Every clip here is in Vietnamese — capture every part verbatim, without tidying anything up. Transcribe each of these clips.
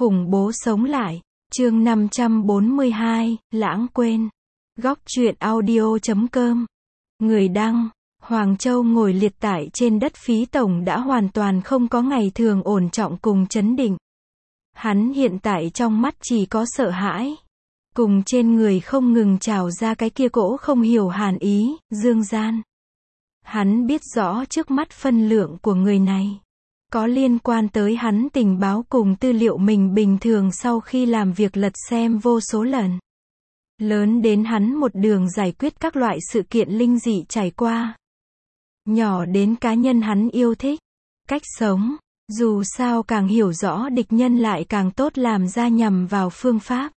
Khủng bố sống lại. Chương năm trăm bốn mươi hai, lãng quên. Góc truyện audio chấm com. Người đăng, Hoàng Châu ngồi liệt tại trên đất Phí Tổng đã hoàn toàn không có ngày thường ổn trọng cùng chấn định. Hắn hiện tại trong mắt chỉ có sợ hãi. Cùng trên người không ngừng trào ra cái kia cỗ không hiểu hàn ý, dương gian. Hắn biết rõ trước mắt phân lượng của người này. Có liên quan tới hắn tình báo cùng tư liệu mình bình thường sau khi làm việc lật xem vô số lần. Lớn đến hắn một đường giải quyết các loại sự kiện linh dị trải qua. Nhỏ đến cá nhân hắn yêu thích. Cách sống. Dù sao càng hiểu rõ địch nhân lại càng tốt làm ra nhằm vào phương pháp.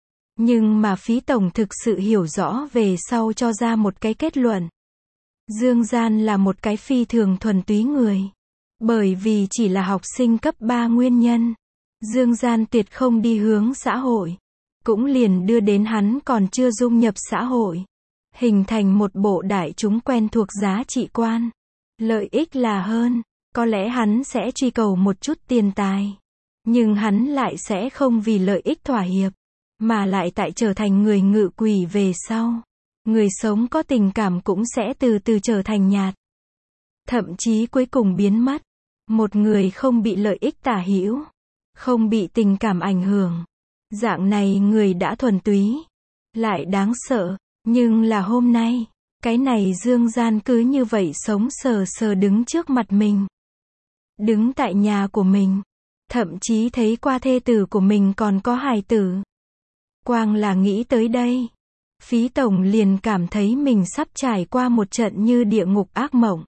Nhưng mà Phí Tổng thực sự hiểu rõ về sau cho ra một cái kết luận. Dương Gian là một cái phi thường thuần túy người. Bởi vì chỉ là học sinh cấp ba nguyên nhân. Dương Gian tuyệt không đi hướng xã hội. Cũng liền đưa đến hắn còn chưa dung nhập xã hội. Hình thành một bộ đại chúng quen thuộc giá trị quan. Lợi ích là hơn. Có lẽ hắn sẽ truy cầu một chút tiền tài. Nhưng hắn lại sẽ không vì lợi ích thỏa hiệp. Mà lại tại trở thành người ngự quỷ về sau. Người sống có tình cảm cũng sẽ từ từ trở thành nhạt. Thậm chí cuối cùng biến mất. Một người không bị lợi ích tả hữu. Không bị tình cảm ảnh hưởng. Dạng này người đã thuần túy. Lại đáng sợ. Nhưng là hôm nay. Cái này Dương Gian cứ như vậy sống sờ sờ đứng trước mặt mình. Đứng tại nhà của mình. Thậm chí thấy qua thê tử của mình còn có hài tử. Quang là nghĩ tới đây. Phí Tổng liền cảm thấy mình sắp trải qua một trận như địa ngục ác mộng.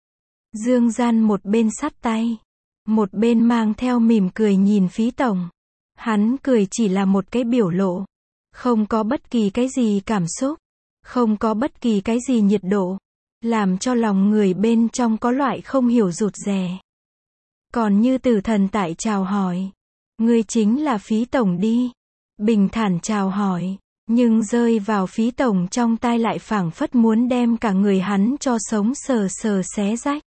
Dương Gian một bên sắt tay. Một bên mang theo mỉm cười nhìn Phí Tổng. Hắn cười chỉ là một cái biểu lộ. Không có bất kỳ cái gì cảm xúc. Không có bất kỳ cái gì nhiệt độ. Làm cho lòng người bên trong có loại không hiểu rụt rè. Còn như tử thần tại chào hỏi. Ngươi chính là Phí Tổng đi. Bình thản chào hỏi. Nhưng rơi vào Phí Tổng trong tai lại phảng phất muốn đem cả người hắn cho sống sờ sờ xé rách.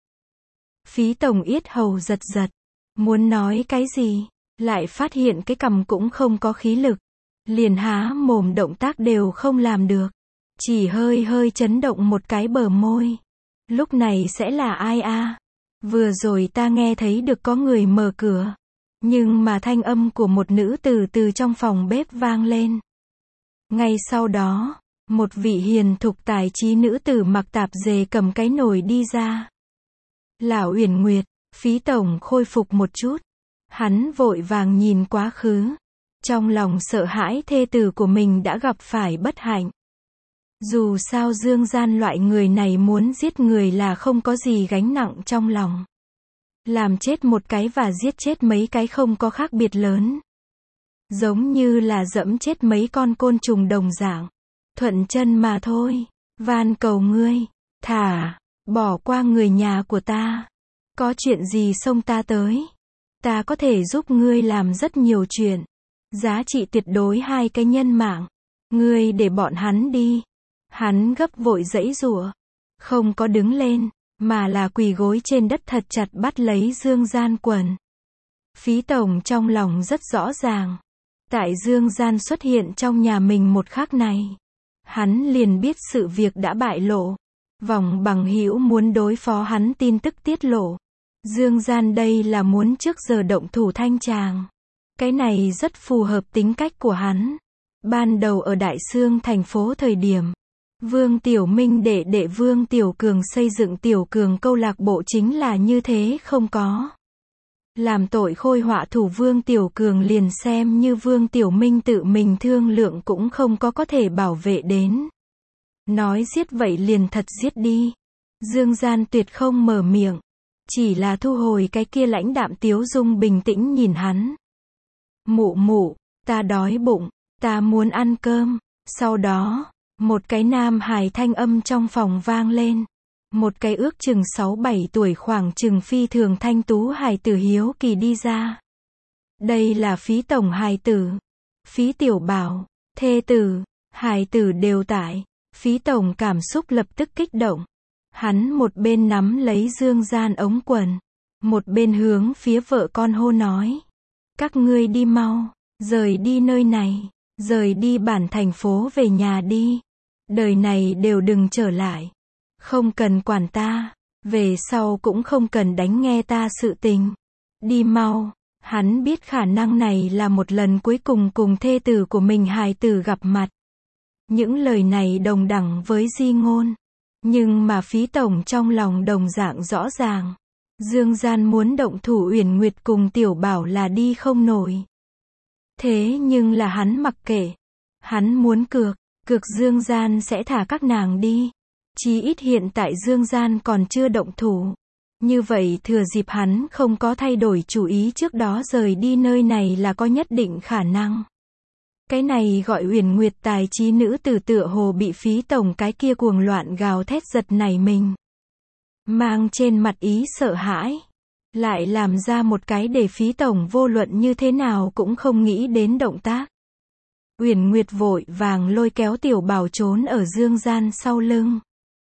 Phí Tổng yết hầu giật giật. Muốn nói cái gì. Lại phát hiện cái cằm cũng không có khí lực. Liền há mồm động tác đều không làm được. Chỉ hơi hơi chấn động một cái bờ môi. Lúc này sẽ là ai a? À? Vừa rồi ta nghe thấy được có người mở cửa. Nhưng mà thanh âm của một nữ từ từ trong phòng bếp vang lên. Ngay sau đó, một vị hiền thục tài trí nữ tử mặc tạp dề cầm cái nồi đi ra. Lão Uyển Nguyệt, Phí Tổng khôi phục một chút. Hắn vội vàng nhìn quá khứ. Trong lòng sợ hãi thê tử của mình đã gặp phải bất hạnh. Dù sao Dương Gian loại người này muốn giết người là không có gì gánh nặng trong lòng. Làm chết một cái và giết chết mấy cái không có khác biệt lớn. Giống như là dẫm chết mấy con côn trùng đồng dạng. Thuận chân mà thôi. Van cầu ngươi. Thả. Bỏ qua người nhà của ta. Có chuyện gì xông ta tới. Ta có thể giúp ngươi làm rất nhiều chuyện. Giá trị tuyệt đối hai cái nhân mạng. Ngươi để bọn hắn đi. Hắn gấp vội giãy giụa. Không có đứng lên. Mà là quỳ gối trên đất thật chặt bắt lấy Dương Gian quần. Phí Tổng trong lòng rất rõ ràng. Tại Dương Gian xuất hiện trong nhà mình một khắc này. Hắn liền biết sự việc đã bại lộ. Vòng bằng hữu muốn đối phó hắn tin tức tiết lộ. Dương Gian đây là muốn trước giờ động thủ thanh tràng. Cái này rất phù hợp tính cách của hắn. Ban đầu ở Đại Xương thành phố thời điểm. Vương Tiểu Minh đệ đệ Vương Tiểu Cường xây dựng Tiểu Cường câu lạc bộ chính là như thế không có. Làm tội khôi họa thủ Vương Tiểu Cường liền xem như Vương Tiểu Minh tự mình thương lượng cũng không có có thể bảo vệ đến. Nói giết vậy liền thật giết đi. Dương Gian tuyệt không mở miệng. Chỉ là thu hồi cái kia lãnh đạm tiếu dung bình tĩnh nhìn hắn. Mụ mụ, ta đói bụng, ta muốn ăn cơm. Sau đó, một cái nam hài thanh âm trong phòng vang lên. Một cái ước chừng sáu bảy tuổi khoảng chừng phi thường thanh tú hài tử hiếu kỳ đi ra. Đây là Phí Tổng hài tử. Phí Tiểu Bảo, thê tử, hài tử đều tại. Phí Tổng cảm xúc lập tức kích động. Hắn một bên nắm lấy Dương Gian ống quần. Một bên hướng phía vợ con hô nói. Các ngươi đi mau, rời đi nơi này, rời đi bản thành phố về nhà đi. Đời này đều đừng trở lại. Không cần quản ta, về sau cũng không cần đánh nghe ta sự tình. Đi mau. Hắn biết khả năng này là một lần cuối cùng cùng thê tử của mình hài tử gặp mặt. Những lời này đồng đẳng với di ngôn. Nhưng mà Phí Tổng trong lòng đồng dạng rõ ràng. Dương Gian muốn động thủ Uyển Nguyệt cùng Tiểu Bảo là đi không nổi. Thế nhưng là hắn mặc kệ. Hắn muốn cược, cược Dương Gian sẽ thả các nàng đi. Chí ít hiện tại Dương Gian còn chưa động thủ. Như vậy thừa dịp hắn không có thay đổi chủ ý trước đó rời đi nơi này là có nhất định khả năng. Cái này gọi Uyển Nguyệt tài trí nữ tử tựa hồ bị Phí Tổng cái kia cuồng loạn gào thét giật nảy mình. Mang trên mặt ý sợ hãi. Lại làm ra một cái để Phí Tổng vô luận như thế nào cũng không nghĩ đến động tác. Uyển Nguyệt vội vàng lôi kéo Tiểu Bảo trốn ở Dương Gian sau lưng.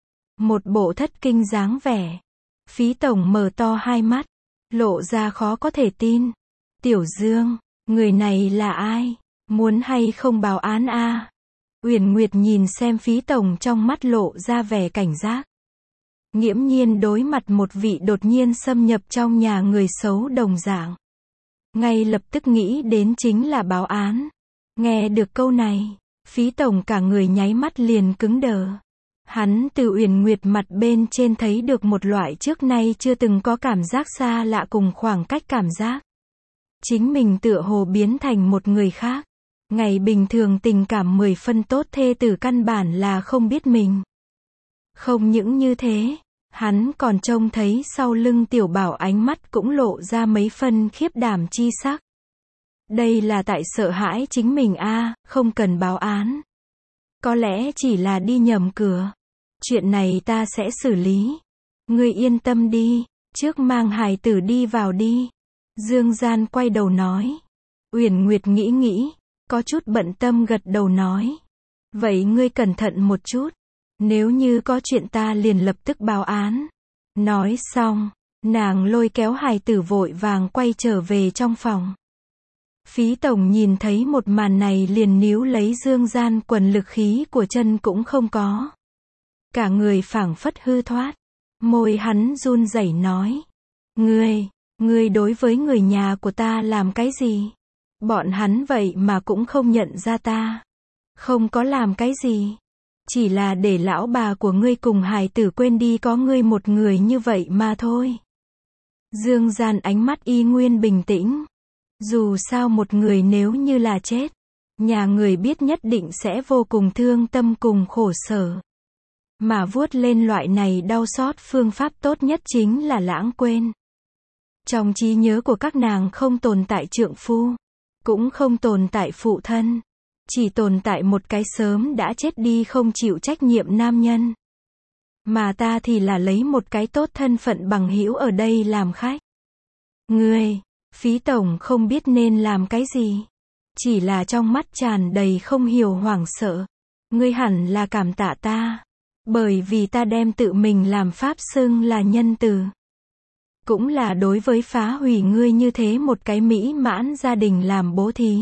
Một bộ thất kinh dáng vẻ. Phí Tổng mở to hai mắt, lộ ra khó có thể tin. Tiểu Dương, người này là ai? Muốn hay không báo án a? À? Uyển Nguyệt nhìn xem Phí Tổng trong mắt lộ ra vẻ cảnh giác. Nghiễm nhiên đối mặt một vị đột nhiên xâm nhập trong nhà người xấu đồng dạng. Ngay lập tức nghĩ đến chính là báo án. Nghe được câu này, Phí Tổng cả người nháy mắt liền cứng đờ. Hắn từ Uyển Nguyệt mặt bên trên thấy được một loại trước nay chưa từng có cảm giác xa lạ cùng khoảng cách cảm giác. Chính mình tựa hồ biến thành một người khác. Ngày bình thường tình cảm mười phân tốt thê tử căn bản là không biết mình. Không những như thế, hắn còn trông thấy sau lưng Tiểu Bảo ánh mắt cũng lộ ra mấy phân khiếp đảm chi sắc. Đây là tại sợ hãi chính mình a, à, không cần báo án. Có lẽ chỉ là đi nhầm cửa. Chuyện này ta sẽ xử lý. Ngươi yên tâm đi, trước mang hài tử đi vào đi. Dương Gian quay đầu nói. Uyển Nguyệt nghĩ nghĩ, có chút bận tâm gật đầu nói. Vậy ngươi cẩn thận một chút. Nếu như có chuyện ta liền lập tức báo án. Nói xong, nàng lôi kéo hài tử vội vàng quay trở về trong phòng. Phí Tổng nhìn thấy một màn này liền níu lấy Dương Gian quần lực khí của chân cũng không có. Cả người phảng phất hư thoát. Môi hắn run rẩy nói. Ngươi, ngươi đối với người nhà của ta làm cái gì? Bọn hắn vậy mà cũng không nhận ra ta. Không có làm cái gì. Chỉ là để lão bà của ngươi cùng hài tử quên đi có ngươi một người như vậy mà thôi. Dương Gian ánh mắt y nguyên bình tĩnh. Dù sao một người nếu như là chết, nhà người biết nhất định sẽ vô cùng thương tâm cùng khổ sở. Mà vuốt lên loại này đau xót phương pháp tốt nhất chính là lãng quên. Trong trí nhớ của các nàng không tồn tại trượng phu, cũng không tồn tại phụ thân, chỉ tồn tại một cái sớm đã chết đi không chịu trách nhiệm nam nhân. Mà ta thì là lấy một cái tốt thân phận bằng hữu ở đây làm khách. Ngươi, Phí Tổng không biết nên làm cái gì. Chỉ là trong mắt tràn đầy không hiểu hoảng sợ. Ngươi hẳn là cảm tạ ta. Bởi vì ta đem tự mình làm pháp xưng là nhân từ. Cũng là đối với phá hủy ngươi như thế một cái mỹ mãn gia đình làm bố thí.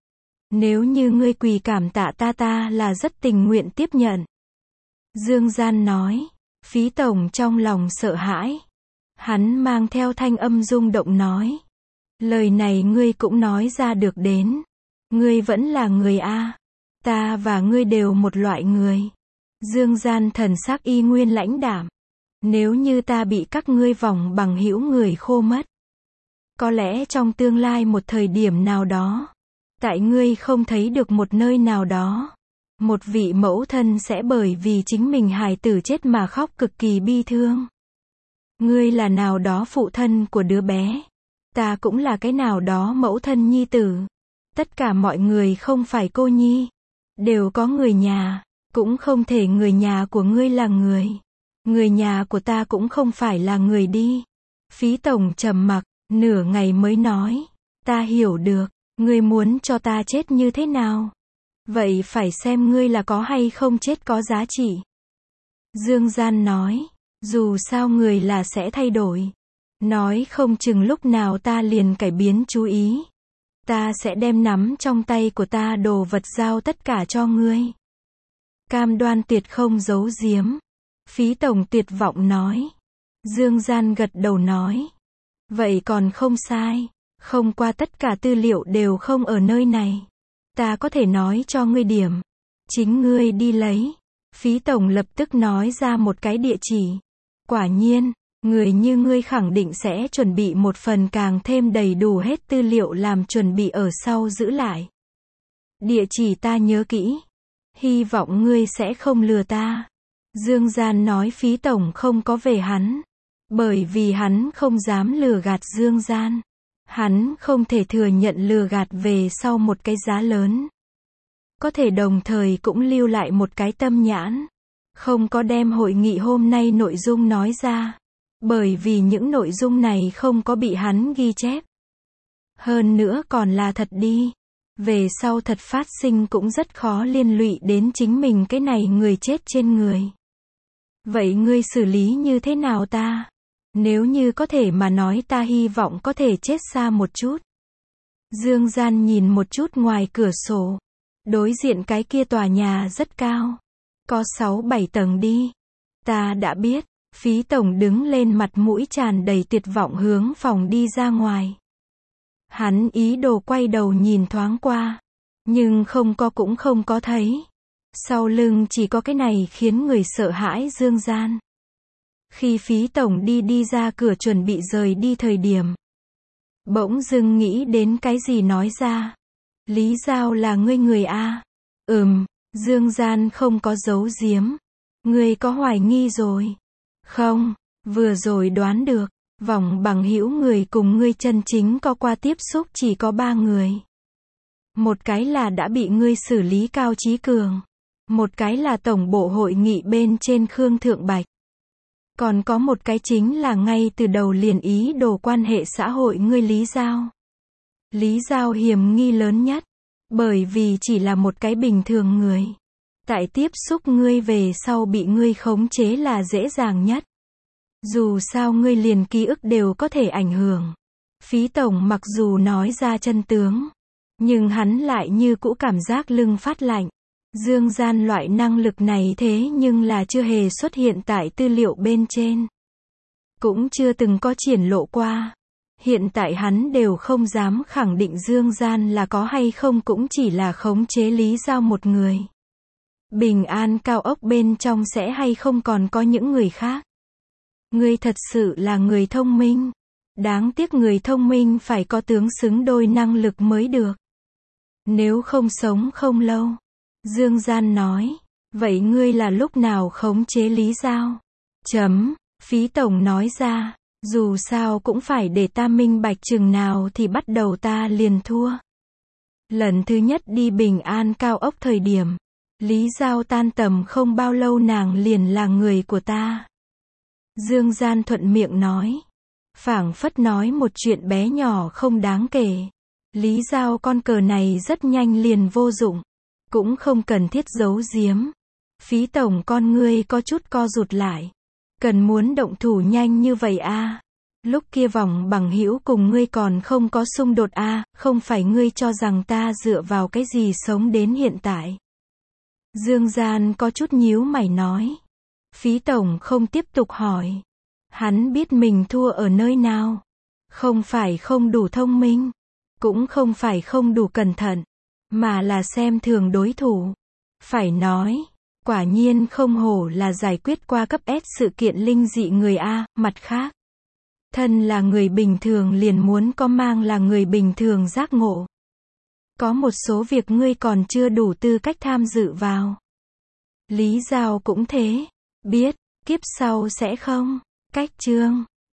Nếu như ngươi quỳ cảm tạ ta ta là rất tình nguyện tiếp nhận. Dương Gian nói. Phí Tổng trong lòng sợ hãi. Hắn mang theo thanh âm rung động nói. Lời này ngươi cũng nói ra được đến. Ngươi vẫn là người a. Ta và ngươi đều một loại người. Dương Gian thần sắc y nguyên lãnh đạm. Nếu như ta bị các ngươi vòng bằng hữu người khô mất. Có lẽ trong tương lai một thời điểm nào đó. Tại ngươi không thấy được một nơi nào đó. Một vị mẫu thân sẽ bởi vì chính mình hài tử chết mà khóc cực kỳ bi thương. Ngươi là nào đó phụ thân của đứa bé. Ta cũng là cái nào đó mẫu thân nhi tử. Tất cả mọi người không phải cô nhi. Đều có người nhà. Cũng không thể người nhà của ngươi là người. Người nhà của ta cũng không phải là người đi. Phí Tổng trầm mặc, nửa ngày mới nói. Ta hiểu được, ngươi muốn cho ta chết như thế nào. Vậy phải xem ngươi là có hay không chết có giá trị. Dương Gian nói, dù sao người là sẽ thay đổi. Nói không chừng lúc nào ta liền cải biến chú ý. ta sẽ đem nắm trong tay của ta đồ vật giao tất cả cho ngươi. Cam đoan tuyệt không giấu giếm. Phí tổng tuyệt vọng nói. Dương Gian gật đầu nói. Vậy còn không sai. Không qua tất cả tư liệu đều không ở nơi này. Ta có thể nói cho ngươi điểm. Chính ngươi đi lấy. Phí tổng lập tức nói ra một cái địa chỉ. Quả nhiên, người như ngươi khẳng định sẽ chuẩn bị một phần càng thêm đầy đủ hết tư liệu làm chuẩn bị ở sau giữ lại. Địa chỉ ta nhớ kỹ. Hy vọng ngươi sẽ không lừa ta. Dương Gian nói Phí tổng không có về hắn. Bởi vì hắn không dám lừa gạt Dương Gian. Hắn không thể thừa nhận lừa gạt về sau một cái giá lớn. Có thể đồng thời cũng lưu lại một cái tâm nhãn. Không có đem hội nghị hôm nay nội dung nói ra. Bởi vì những nội dung này không có bị hắn ghi chép. Hơn nữa còn là thật đi. Về sau thật phát sinh cũng rất khó liên lụy đến chính mình cái này người chết trên người. Vậy ngươi xử lý như thế nào ta? Nếu như có thể mà nói ta hy vọng có thể chết xa một chút. Dương Gian nhìn một chút ngoài cửa sổ. Đối diện cái kia tòa nhà rất cao. Có sáu bảy tầng đi. Ta đã biết. Phí tổng đứng lên mặt mũi tràn đầy tuyệt vọng hướng phòng đi ra ngoài. Hắn ý đồ quay đầu nhìn thoáng qua. Nhưng không có cũng không có thấy. Sau lưng chỉ có cái này khiến người sợ hãi Dương Gian. Khi Phí tổng đi đi ra cửa chuẩn bị rời đi thời điểm. Bỗng dưng nghĩ đến cái gì nói ra. Lý Giao là ngươi người A. Ừm, Dương Gian không có giấu giếm. Ngươi có hoài nghi rồi. Không, vừa rồi đoán được. Vòng bằng hữu người cùng ngươi chân chính có qua tiếp xúc chỉ có ba người. Một cái là đã bị ngươi xử lý Cao Chí Cường. Một cái là tổng bộ hội nghị bên trên Khương Thượng Bạch. Còn có một cái chính là ngay từ đầu liền ý đồ quan hệ xã hội ngươi Lý Giao. Lý Giao hiểm nghi lớn nhất. Bởi vì chỉ là một cái bình thường người. Tại tiếp xúc ngươi về sau bị ngươi khống chế là dễ dàng nhất. Dù sao ngươi liền ký ức đều có thể ảnh hưởng. Phí tổng mặc dù nói ra chân tướng. Nhưng hắn lại như cũ cảm giác lưng phát lạnh. Dương Gian loại năng lực này thế nhưng là chưa hề xuất hiện tại tư liệu bên trên. Cũng chưa từng có triển lộ qua. Hiện tại hắn đều không dám khẳng định Dương Gian là có hay không cũng chỉ là khống chế Lý Giao một người. Bình An cao ốc bên trong sẽ hay không còn có những người khác. Ngươi thật sự là người thông minh. Đáng tiếc người thông minh phải có tướng xứng đôi năng lực mới được. Nếu không sống không lâu. Dương Gian nói. Vậy ngươi là lúc nào khống chế Lý Giao? Chấm. Phí tổng nói ra. Dù sao cũng phải để ta minh bạch chừng nào thì bắt đầu ta liền thua. Lần thứ nhất đi Bình An cao ốc thời điểm. Lý Giao tan tầm không bao lâu nàng liền là người của ta. Dương Gian thuận miệng nói. Phảng phất nói một chuyện bé nhỏ không đáng kể. Lý Giao con cờ này rất nhanh liền vô dụng. Cũng không cần thiết giấu giếm. Phí tổng con ngươi có chút co rụt lại. Cần muốn động thủ nhanh như vậy a? Lúc kia vòng bằng hữu cùng ngươi còn không có xung đột a, không phải ngươi cho rằng ta dựa vào cái gì sống đến hiện tại. Dương Gian có chút nhíu mày nói. Phí tổng không tiếp tục hỏi. Hắn biết mình thua ở nơi nào. Không phải không đủ thông minh. Cũng không phải không đủ cẩn thận. Mà là xem thường đối thủ. Phải nói. Quả nhiên không hổ là giải quyết qua cấp S sự kiện linh dị người A. Mặt khác. Thân là người bình thường liền muốn có mang là người bình thường giác ngộ. Có một số việc ngươi còn chưa đủ tư cách tham dự vào. Lý Giao cũng thế. Biết, kiếp sau sẽ không. Cách chương